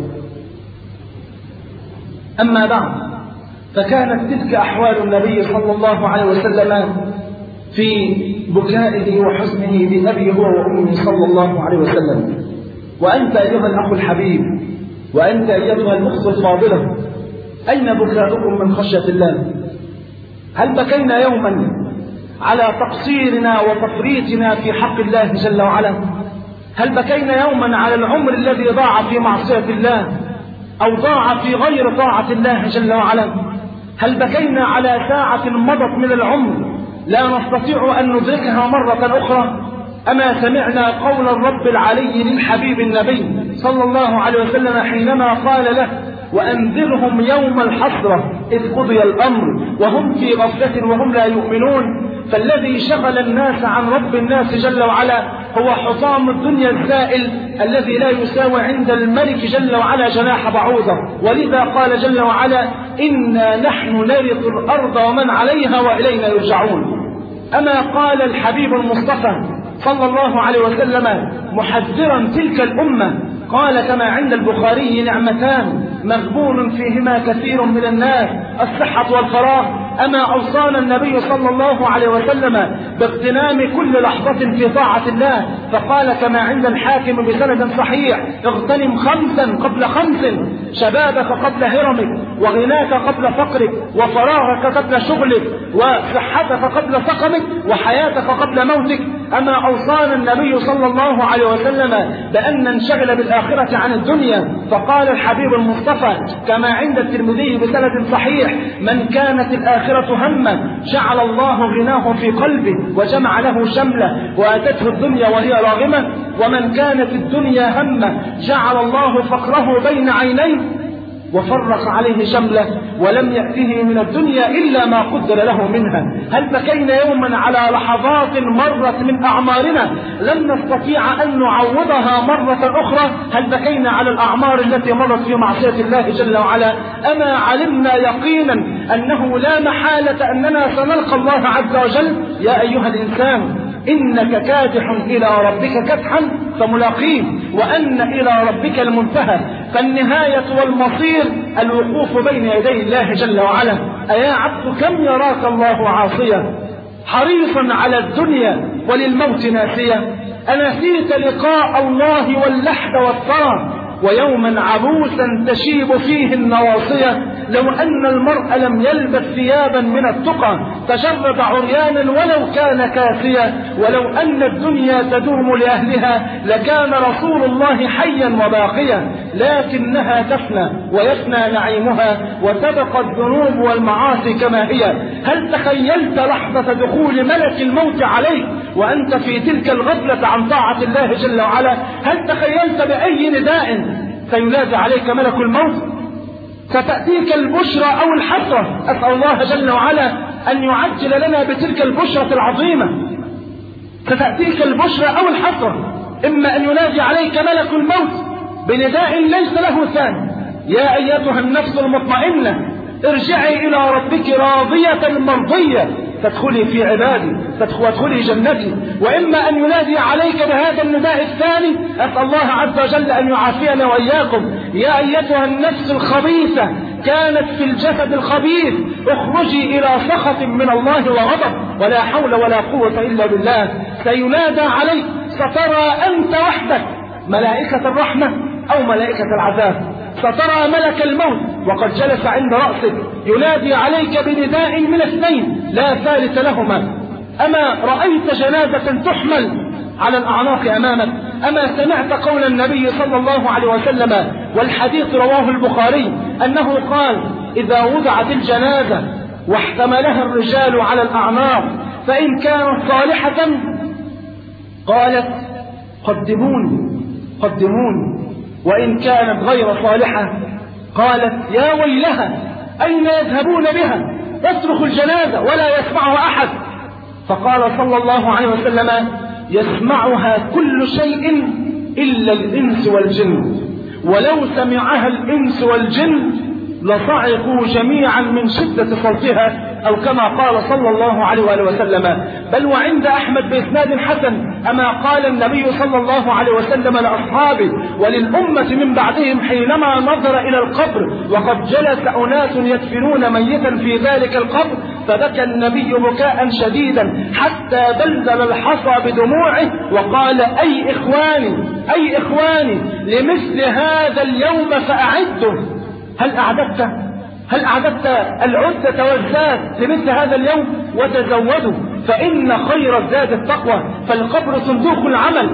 أما بعد، فكانت تلك أحوال النبي صلى الله عليه وسلم في بكائه وحزنه بأبي هو وأمه صلى الله عليه وسلم. وأنت أيها الأخ الحبيب، وأنت أيتها الأخت الفاضلة، أين بكاؤكم من خشية الله؟ هل بكينا يوما على تقصيرنا وتفريطنا في حق الله جل وعلا؟ هل بكينا يوما على العمر الذي ضاع في معصية الله أو ضاع في غير طاعة الله جل وعلا؟ هل بكينا على ساعة مضت من العمر لا نستطيع أن ندركها مرة أخرى؟ أما سمعنا قول الرب العلي للحبيب النبي صلى الله عليه وسلم حينما قال له: وأنذرهم يوم الحسرة إذ قضي الأمر وهم في غفلة وهم لا يؤمنون. فالذي شغل الناس عن رب الناس جل وعلا هو حطام الدنيا الزائل الذي لا يساوي عند الملك جل وعلا جناح بعوضة. ولذا قال جل وعلا: إنا نحن نرث الأرض ومن عليها وإلينا يرجعون. أما قال الحبيب المصطفى صلى الله عليه وسلم محذرا تلك الأمة، قال كما عند البخاري: نعمتان مغبون فيهما كثير من الناس، الصحة والفراغ. أما أوصانا النبي صلى الله عليه وسلم باغتنام كل لحظة في طاعة الله، فقال كما عند الحاكم بسند صحيح: اغتنم خمسا قبل خمس، شبابك قبل هرمك، وغناك قبل فقرك، وفراغك قبل شغلك، وصحتك قبل سقمك، وحياتك قبل موتك. أما أوصانا النبي صلى الله عليه وسلم بأن ننشغل بالآخرة عن الدنيا، فقال الحبيب المصطفى كما عند الترمذي بسند صحيح: من كانت الآخرة همه جعل الله غناه في قلبه وجمع له شمله وأتته الدنيا وهي راغمة، ومن كانت الدنيا همه جعل الله فقره بين عينيه وفرق عليه شمله ولم يأته من الدنيا إلا ما قدر له منها. هل بكينا يوما على لحظات مرت من أعمارنا لم نستطيع أن نعوضها مرة أخرى؟ هل بكينا على الأعمار التي مرت في معصية الله جل وعلا؟ أما علمنا يقينا أنه لا محالة أننا سنلقى الله عز وجل؟ يا أيها الإنسان إنك كادح إلى ربك كدحا فملاقيه، وأن إلى ربك المنتهى، فالنهاية والمصير الوقوف بين يدي الله جل وعلا. أيا عبد كم يراك الله عاصيا حريصا على الدنيا وللموت ناسيا؟ أنسيت لقاء الله واللحد والثرى ويوما عبوسا تشيب فيه النواصية؟ لو أن المرء لم يلبس ثيابا من التقى تجرد عريانا ولو كان كاسيا، ولو أن الدنيا تدوم لأهلها لكان رسول الله حيا وباقيا، لكنها تفنى ويفنى نعيمها وتبقى الذنوب والمعاصي كما هي. هل تخيلت لحظة دخول ملك الموت عليك وأنت في تلك الغفلة عن طاعة الله جل وعلا؟ هل تخيلت بأي نداء سينادي عليك ملك الموت؟ ستأتيك البشرى أو الحسرة. أسأل الله جل وعلا أن يعجل لنا بتلك البشرة العظيمة. ستأتيك البشرى أو الحسرة، إما أن ينادي عليك ملك الموت بنداء ليس له ثاني: يا أيتها النفس المطمئنة ارجعي إلى ربك راضية مرضية تدخلي في عبادي وادخلي جنتي. وإما أن ينادي عليك بهذا النداء الثاني، أسأل الله عز وجل أن يعافينا وإياكم: يا أيتها النفس الخبيثة كانت في الجسد الخبيث اخرجي إلى سخط من الله وغضب ولا حول ولا قوة إلا بالله. سينادى عليك، سترى أنت وحدك ملائكة الرحمة أو ملائكة العذاب، سترى ملك الموت وقد جلس عند رأسك ينادي عليك بنداء من اثنين لا ثالث لهما. أما رأيت جنازة تحمل على الأعناق أمامك؟ أما سمعت قول النبي صلى الله عليه وسلم والحديث رواه البخاري أنه قال: إذا وضعت الجنازة واحتملها الرجال على الأعناق فإن كانت صالحة قالت قدموني قدموني، وإن كانت غير صالحة قالت يا ويلها أين يذهبون بها؟ تصرخ الجنازة ولا يسمعها أحد. فقال صلى الله عليه وسلم: يسمعها كل شيء إلا الإنس والجن، ولو سمعها الإنس والجن لصعقوا جميعا من شدة صوتها، أو كما قال صلى الله عليه وآله وسلم. بل وعند أحمد بإسناد حسن أما قال النبي صلى الله عليه وسلم لأصحابه وللأمة من بعدهم حينما نظر إلى القبر وقد جلس أناس يدفنون ميتا في ذلك القبر، فبكى النبي بكاء شديدا حتى بلل الحصى بدموعه وقال: أي إخواني أي إخواني لمثل هذا اليوم فأعدوا. هل أعددت هل أعددت العدة والزاد لمثل هذا اليوم؟ وتزودوا فإن خير الزاد التقوى. فالقبر صندوق العمل،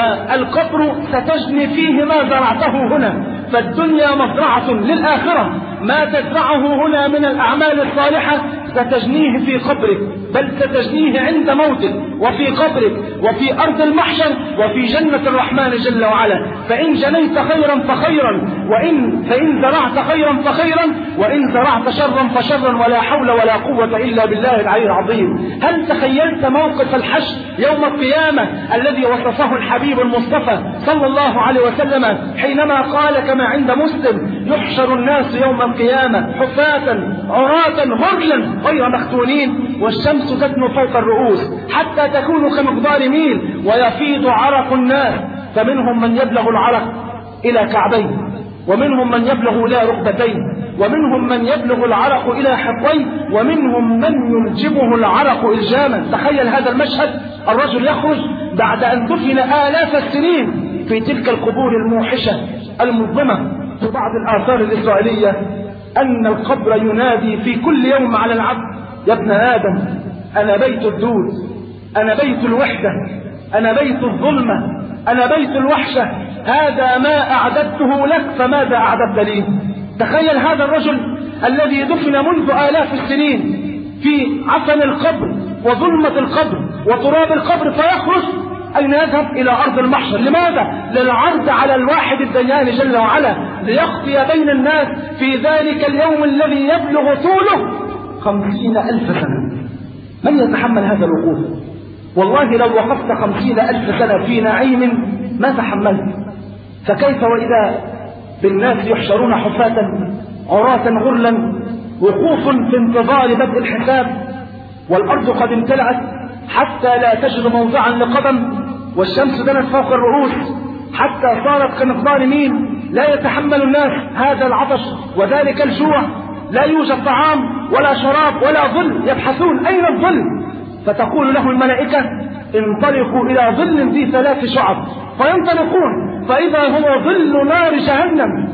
والقبر ستجني فيه ما زرعته هنا، فالدنيا مزرعة للآخرة. ما تزرعه هنا من الأعمال الصالحة ستجنيه في قبرك، بل ستجنيه عند موتك وفي قبرك وفي أرض المحشر وفي جنة الرحمن جل وعلا. فإن جنيت خيرا فخيرا، وإن فإن زرعت خيرا فخيرا، وإن زرعت شرا فشرا، ولا حول ولا قوة إلا بالله العلي العظيم. هل تخيلت موقف الحشر يوم القيامة الذي وصفه الحبيب المصطفى صلى الله عليه وسلم حينما قال كما عند مسلم: يحشر الناس يوم القيامة حفاة عراة غرلا غير مختونين، والشمس تدنو فوق الرؤوس حتى تكون كمقدار ميل، ويفيض عرق الناس، فمنهم من يبلغ العرق إلى كعبين، ومنهم من يبلغ إلى ركبتين، ومنهم من يبلغ العرق إلى حقوين، ومنهم من يلجمه العرق إلجاما. تخيل هذا المشهد، الرجل يخرج بعد أن دفن آلاف السنين في تلك القبور الموحشة المظلمة. في بعض الآثار الإسرائيلية أن القبر ينادي في كل يوم على العبد: يا ابن آدم أنا بيت الدود، أنا بيت الوحدة، أنا بيت الظلمة، أنا بيت الوحشة، هذا ما أعددته لك فماذا أعددت لي؟ تخيل هذا الرجل الذي دفن منذ آلاف السنين في عفن القبر وظلمة القبر وتراب القبر، فيخرج أين يذهب؟ إلى أرض المحشر. لماذا؟ للعرض على الواحد الديان جل وعلا، ليقضي بين الناس في ذلك اليوم الذي يبلغ طوله خمسين ألف سنة. من يتحمل هذا الوقوف؟ والله لو وقفت خمسين ألف سنة في نعيم ما تحملت، فكيف وإذا بالناس يحشرون حفاة عراة غرلا، وقوف في انتظار بدء الحساب، والأرض قد امتلأت حتى لا تجد موضعا لقدم، والشمس دنت فوق الرؤوس حتى صارت كمقدار ميل. لا يتحمل الناس هذا العطش وذلك الجوع، لا يوجد طعام ولا شراب ولا ظل، يبحثون أين الظل؟ فتقول له الملائكة: انطلقوا إلى ظل ذي ثلاث شعب، فينطلقون فإذا هو ظل نار جهنم،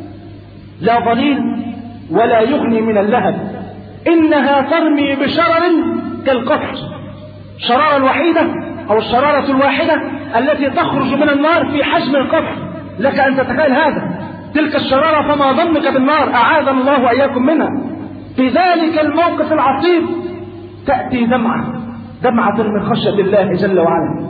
لا ظليل ولا يغني من اللهب، إنها ترمي بشرر كالقصر. الشرارة الوحيدة أو الشرارة الواحدة التي تخرج من النار في حجم القصر، لك أن تتخيل هذا، تلك الشرارة، فما ظنك بالنار؟ أعاذنا الله وإياكم منها. في ذلك الموقف العصيب تأتي دمعة دمعة من خشية الله جل وعلا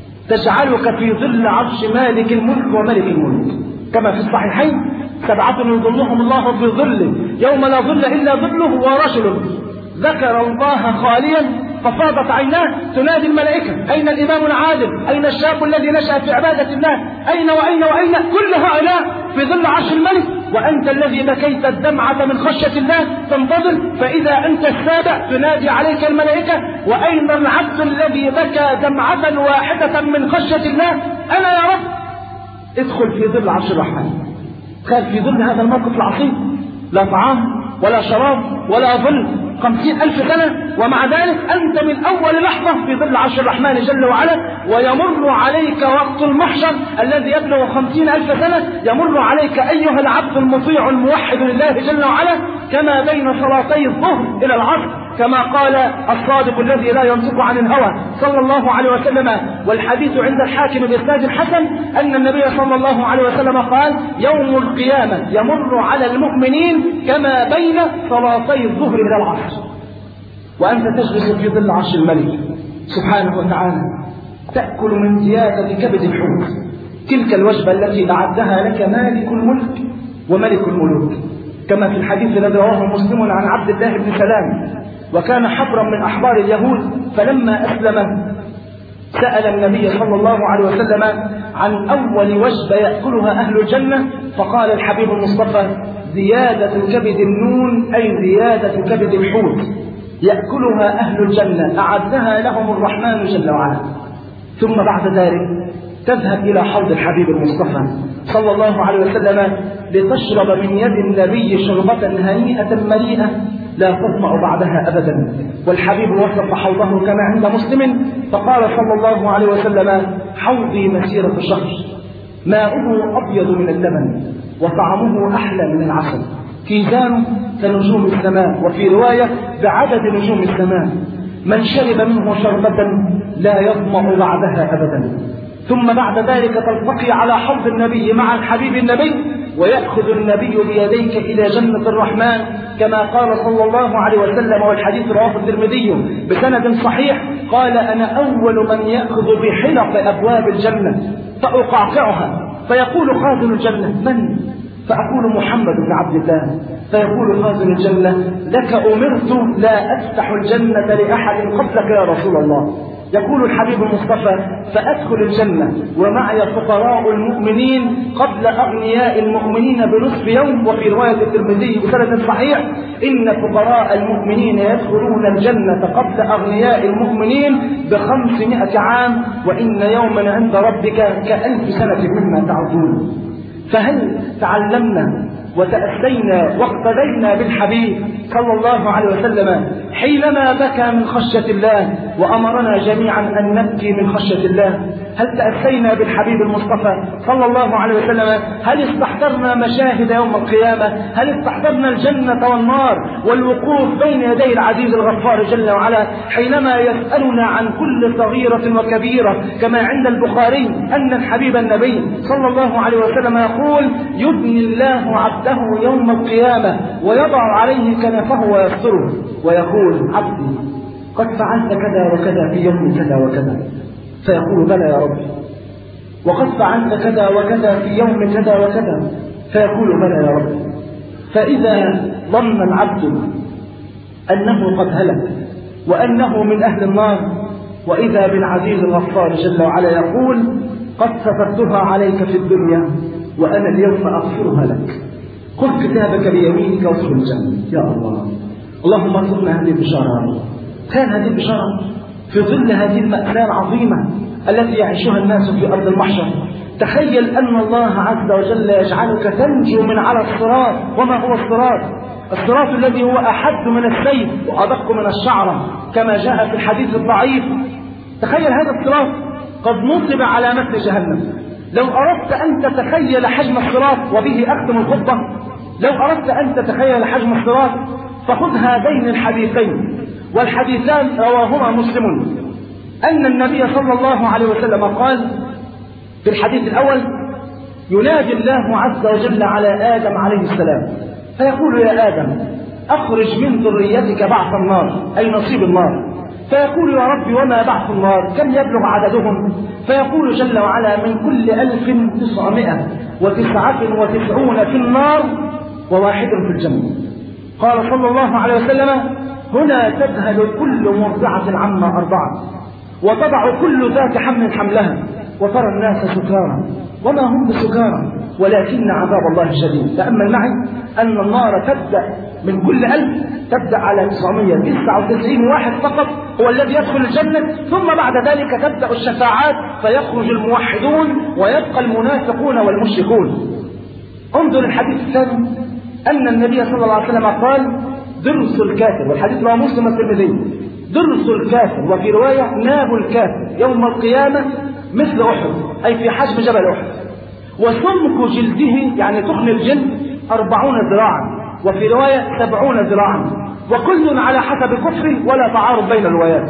تجعلك في ظل عرش مالك الملك وملك الملك، كما في الصحيحين: سبعة يظلهم الله في ظله يوم لا ظل إلا ظله، ورجل ذكر الله خاليا ففاضت عيناه. تنادي الملائكة: أين الإمام العادل؟ أين الشاب الذي نشأ في عبادة الله؟ أين وأين وأين؟ كل هؤلاء في ظل عرش الملك، وأنت الذي بكيت الدمعة من خشية الله تنتظر، فإذا أنت السابع تنادي عليك الملائكة: وأين العبد الذي بكى دمعة واحدة من خشية الله؟ أنا يا رب. ادخل في ظل عرش الرحمن. تخيل في ظل هذا الموقف العصيب، لا طعام ولا شراب ولا ظل، خمسين ألف سنة، ومع ذلك أنت من أول لحظة في ظل عرش الرحمن جل وعلا. ويمر عليك وقت المحشر الذي يبلغ خمسين ألف سنة، يمر عليك أيها العبد المطيع الموحد لله جل وعلا كما بين صلاتي الظهر إلى العصر، كما قال الصادق الذي لا ينطق عن الهوى صلى الله عليه وسلم. والحديث عند الحاكم بإسناد حسن أن النبي صلى الله عليه وسلم قال: يوم القيامة يمر على المؤمنين كما بين صلاتي الظهر إلى العصر، وأنت تجلس في ظل عرش الملك سبحانه وتعالى تأكل من زيادة كبد الحوت، تلك الوجبة التي أعدها لك مالك الملك وملك الملوك، كما في الحديث الذي رواه مسلم عن عبد الله بن سلام، وكان حبرا من أحبار اليهود، فلما أسلم سأل النبي صلى الله عليه وسلم عن أول وجبة يأكلها أهل الجنة، فقال الحبيب المصطفى: زيادة كبد النون، أي زيادة كبد الحوت، يأكلها أهل الجنة أعدها لهم الرحمن جل وعلا. ثم بعد ذلك تذهب إلى حوض الحبيب المصطفى صلى الله عليه وسلم لتشرب من يد النبي شربة هنيئة مريئة لا تظمأ بعدها أبدا. والحبيب وصف حوضه كما عند مسلم فقال صلى الله عليه وسلم: حوضي مسيرة شهر، ماؤه أبيض من اللبن وطعمه أحلى من العسل، كيزانه كنجوم السماء، وفي رواية بعدد نجوم السماء، من شرب منه شربة لا يظمأ بعدها أبدا. ثم بعد ذلك تلتقي على حوض النبي مع الحبيب النبي، ويأخذ النبي بيديك إلى جنة الرحمن كما قال صلى الله عليه وسلم، والحديث رواه الترمذي بسند صحيح، قال: أنا أول من يأخذ بحلق أبواب الجنة فأقعقعها، فيقول خازن الجنة: من؟ فأقول: محمد بن عبد الله. فيقول خازن الجنة: لك أمرت لا أفتح الجنة لأحد قبلك يا رسول الله. يقول الحبيب المصطفى: فأدخل الجنة ومعي فقراء المؤمنين قبل أغنياء المؤمنين بنصف يوم، وفي رواية الترمذي بسند صحيح: إن فقراء المؤمنين يدخلون الجنة قبل أغنياء المؤمنين بخمسمائة عام، وإن يوما عند ربك كألف سنة مما تعدون. فهل تعلمنا وتأسينا واقتدينا بالحبيب صلى الله عليه وسلم حينما بكى من خشية الله وأمرنا جميعا أن نبكي من خشية الله؟ هل تأسينا بالحبيب المصطفى صلى الله عليه وسلم؟ هل استحضرنا مشاهد يوم القيامة؟ هل استحضرنا الجنة والنار والوقوف بين يدي العزيز الغفار جل وعلا حينما يسألنا عن كل صغيرة وكبيرة، كما عند البخاري أن الحبيب النبي صلى الله عليه وسلم يقول: يدني الله عبده يوم القيامة ويضع عليه كنفه ويستره ويقول: عبدي قد فعلت كذا وكذا في يوم كذا وكذا، فيقول: بلى يا رب. وقد فعلت كذا وكذا في يوم كذا وكذا، فيقول: بلى يا رب. فإذا ظن العبد أنه قد هلك وأنه من أهل النار، وإذا بالعزيز الغفار جل وعلا يقول: قد سترتها عليك في الدنيا وأنا اليوم أغفرها لك، خذ كتابك بيمينك وادخل الجنة. يا الله، اللهم ارزقنا هذه البشارة. كان هذه البشارة في ظل هذه المأساة العظيمة التي يعيشها الناس في أرض المحشر. تخيل أن الله عز وجل يجعلك تنجو من على الصراط. وما هو الصراط؟ الصراط الذي هو أحد من السيف وأدق من الشعرة كما جاء في الحديث الضعيف. تخيل هذا الصراط قد نصب على مثل جهنم. لو أردت أن تتخيل حجم الصراط، وبه أختم الخطبة، لو أردت أن تتخيل حجم الصراط فخذ هذين الحديثين، والحديثان رواهما مسلم، أن النبي صلى الله عليه وسلم قال في الحديث الأول: ينادي الله عز وجل على آدم عليه السلام فيقول: يا آدم أخرج من ذريتك بعث النار، أي نصيب النار. فيقول: يا رب وما بعث النار؟ كم يبلغ عددهم؟ فيقول جل وعلا: من كل ألف تسعمائة وتسعة وتسعون في النار وواحد في الجنة. قال صلى الله عليه وسلم: هنا تذهل كل مرضعة عما أرضعت وتضع كل ذات حمل حملها وترى الناس سكارى وما هم بسكارى ولكن عذاب الله شديد. تأمل معي أن النار تبدأ من كل ألف تبدأ على تسعمائة وتسعة وتسعين واحد فقط هو الذي يدخل الجنة، ثم بعد ذلك تبدأ الشفاعات فيخرج الموحدون ويبقى المنافقون والمشركون. انظر الحديث الثاني، أن النبي صلى الله عليه وسلم قال: درس الكافر، والحديث رواه مسلم الترمذي، درس الكافر، وفي رواية ناب الكافر يوم القيامة مثل أحد، أي في حجم جبل أحد، وسمك جلده يعني تخن الجلد أربعون ذراعا، وفي رواية سبعون ذراعا، وكل على حسب كفره ولا تعارض بين الروايات.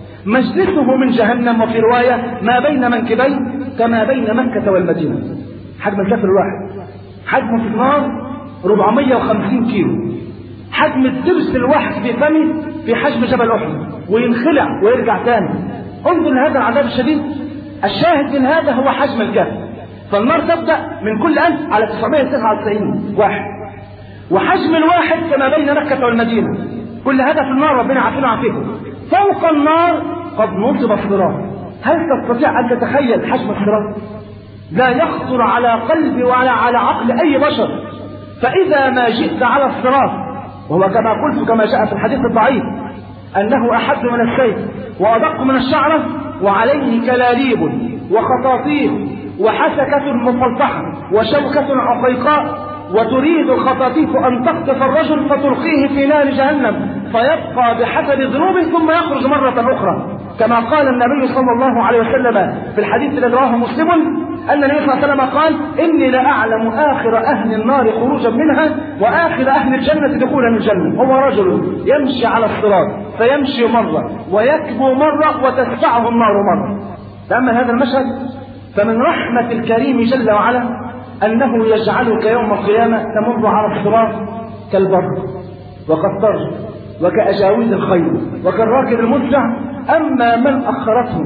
مجلسه من جهنم، وفي رواية ما بين منكبيه كما بين مكة والمدينة. حجم الكافر الواحد حجمه في النار أربعمائة وخمسين كيلو، حجم الدرس الواحد في فمه في حجم جبل أحد، وينخلع ويرجع ثاني. انظر لهذا العذاب الشديد. الشاهد من هذا هو حجم الكافر. فالنار تبدأ من كل ألف على تسعمائة وتسعة وتسعين واحد، وحجم الواحد كما بين مكة والمدينة. كل هذا في النار، ربنا عافينا وعافيكم. فوق النار قد نصب الصراط، هل تستطيع أن تتخيل حجم الصراط؟ لا يخطر على قلب ولا على عقل أي بشر. فإذا ما جئت على الصراط، وهو كما قلت كما جاء في الحديث الضعيف أنه أحد من السيف وأدق من الشعرة، وعليه كلاليب وخطاطيف وحسكة مفلطحة وشوكة عقيقاء، وتريد الخطاطيف أن تخطف الرجل فتلقيه في نار جهنم فيبقى بحسب ذنوبه ثم يخرج مرة أخرى، كما قال النبي صلى الله عليه وسلم في الحديث الذي رواه مسلم أن النبي صلى الله عليه وسلم قال: إني لأعلم آخر أهل النار خروجا منها وآخر أهل الجنة دخولا الجنة. هو رجل يمشي على الصراط فيمشي مرة ويكبو مرة وتدفعه النار مرة. تأمل هذا المشهد. فمن رحمة الكريم جل وعلا أنه يجعلك يوم القيامة تمر على الصراط كالبر وكالطرج وكأجاويد الخيل وكالراكب المسرع. أما من أخرته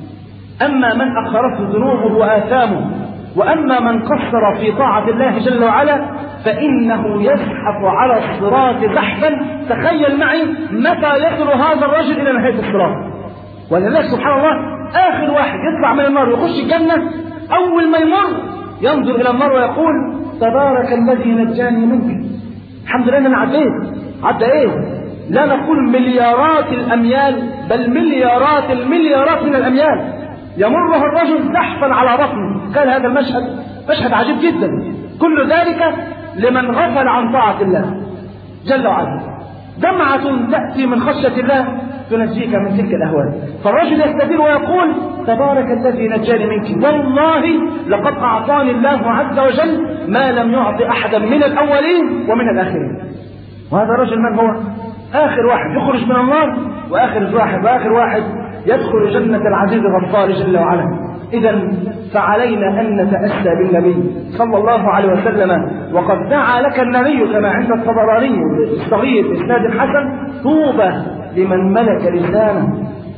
أما من أخرته ذنوبه وآثامه، وأما من قصر في طاعة الله جل وعلا، فإنه يزحف على الصراط زحفا. تخيل معي متى يصل هذا الرجل إلى نهاية الصراط. ولله سبحان الله آخر واحد يطلع من النار ويخش الجنة، أول ما يمر ينظر إلى النار ويقول: تبارك الذي نجاني منك. الحمد لله أنا عديت. عدى إيه؟ لا نقول مليارات الأميال، بل مليارات المليارات من الأميال. يمره الرجل زحفا على بطنه. قال هذا المشهد مشهد عجيب جدا. كل ذلك لمن غفل عن طاعة الله جل وعلا. دمعة تأتي من خشية الله تنجيك من تلك الأهوال. فالرجل يستدير ويقول: تبارك الذي نجاني منك، والله لقد أعطاني الله عز وجل ما لم يعط أحدا من الأولين ومن الآخرين. وهذا الرجل من هو؟ آخر واحد يخرج من النار، وآخر واحد وآخر واحد يدخل جنة العزيز الغفار جل وعلا. إذا فعلينا أن نتأسى بالنبي صلى الله عليه وسلم. وقد دعا لك النبي كما عند الطبراني الصغير إسناد الحسن: طوبى لمن ملك لسانه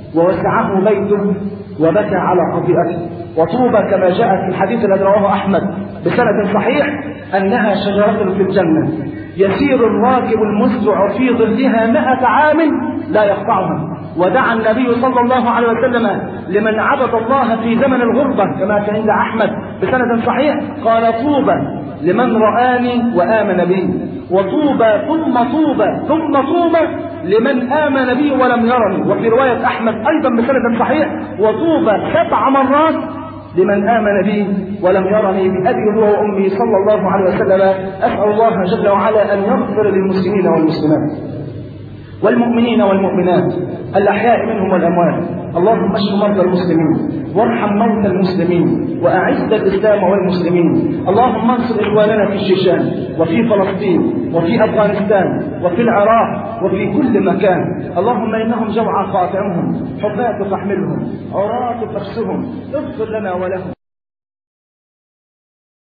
ووسعه بيته وبكى على خطيئته. وطوبى كما جاء في الحديث الذي رواه أحمد بسند صحيح أنها شجرة في الجنة يسير الراكب المسرع في ظلها مئة عام لا يقطعها. ودعا النبي صلى الله عليه وسلم لمن عبد الله في زمن الغربة كما كان عند أحمد بسند صحيح قال: طوبى لمن رآني وآمن بي، وطوبى ثم طوبى ثم طوبى لمن آمن بي ولم يرني. وفي رواية أحمد أيضا بسند صحيح: وطوبى سبع مرات لمن آمن بي ولم يرني بأبي هو وأمي صلى الله عليه وسلم. أسأل الله جل وعلا أن يغفر للمسلمين والمسلمات والمؤمنين والمؤمنات الأحياء منهم والأموات. اللهم اشف مرضى المسلمين وارحم موتى المسلمين وأعز الإسلام والمسلمين. اللهم انصر إخواننا في الشيشان وفي فلسطين وفي أفغانستان وفي العراق وفي كل مكان. اللهم إنهم جوعى فاطعمهم، حفاة فاحملهم، عراة فاكسهم، اغفر لنا ولهم.